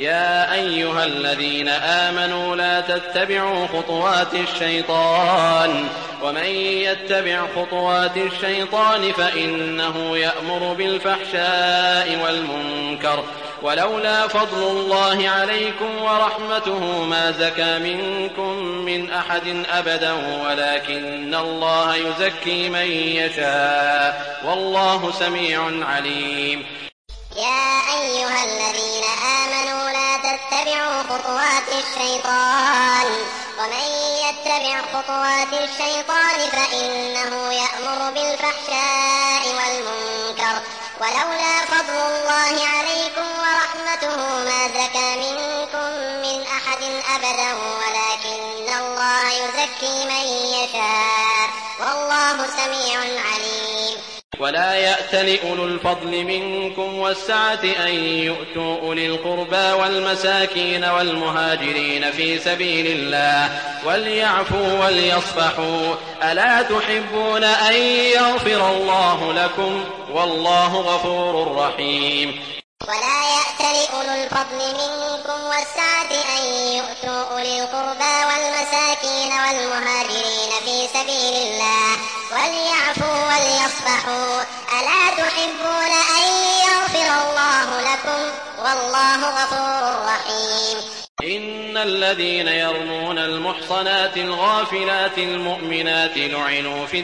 يا أيها الذين آمنوا لا تتبعوا خطوات الشيطان ومن يتبع خطوات الشيطان فإنه يأمر بالفحشاء والمنكر ولولا فضل الله عليكم ورحمته ما زكى منكم من أحد أبدا ولكن الله يزكي من يشاء والله سميع عليم. يا أيها الذين آمنوا لا تتبعوا خطوات الشيطان ومن يتبع خطوات الشيطان فإنه يأمر بالفحشاء والمنكر ولولا فضل الله عليكم ورحمته ما زكى منكم من أحد أبدا ولكن الله يزكي من يشاء والله سميع عليم. ولا يأتل أولو الفضل منكم والسعة أن يؤتوا أولي القربى والمساكين والمهاجرين في سبيل الله وليعفوا وليصفحوا ألا تحبون أن يغفر الله لكم والله غفور رحيم. ولا يأتل أولو الفضل منكم والسعة أن يؤتوا أولي القربى والمساكين والمهاجرين في سبيل الله وليعفوا وليصفحوا ألا تحبون أن يغفر الله لكم والله غفور رحيم. إن الذين يرمون المحصنات الغافلات المؤمنات لعنوا في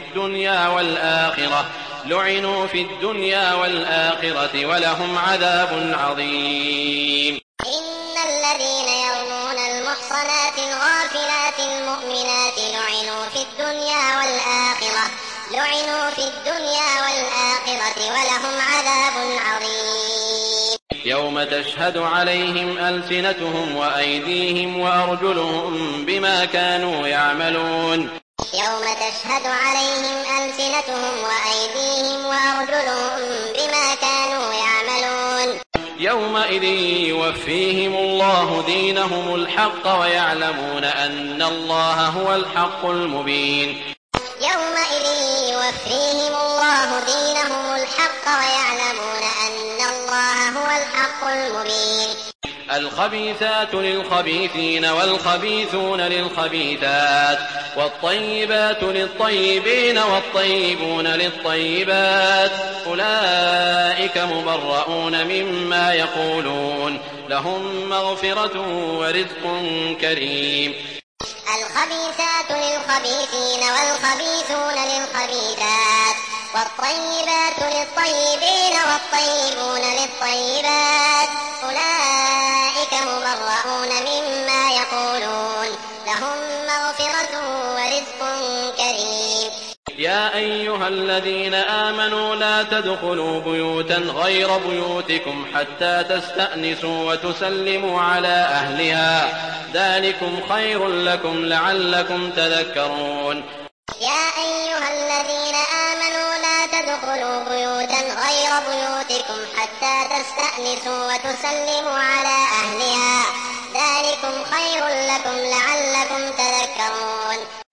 الدنيا والآخرة ولهم عذاب عظيم. إن الذين يرمون المحصنات الغافلات المؤمنات لعنوا في الدنيا والآخرة ولهم عذاب عظيم. يوم تشهد عليهم ألسنتهم وأيديهم وأرجلهم بما كانوا يعملون. يوم تشهد عليهم ألسنتهم وأيديهم وأرجلهم بما كانوا يعملون. يومئذ يوفيهم الله دينهم الحق ويعلمون أن الله هو الحق المبين. يومئذ يوفيهم الله دينهم الحق ويعلمون أن الله هو الحق المبين. الخبيثات للخبيثين والخبيثون للخبيثات والطيبات للطيبين والطيبون للطيبات أولئك مبرؤون مما يقولون لهم مغفرة ورزق كريم. الخبيثات للخبيثين والخبيثون للخبيثات والطيبات للطيبين والطيبون للطيبات أولئك مبرؤون مما يقولون لهم مغفرة ورزق كريم. يا أيها الذين آمنوا لا تدخلوا بيوتا غير بيوتكم حتى تستأنسوا وتسلموا على أهلها ذلكم خير لكم لعلكم تذكرون. يا أيها الذين آمنوا لا تدخلوا بيوتا غير بيوتكم حتى تستأنسوا وتسلموا على أهلها ذلكم خير لكم لعلكم تذكرون.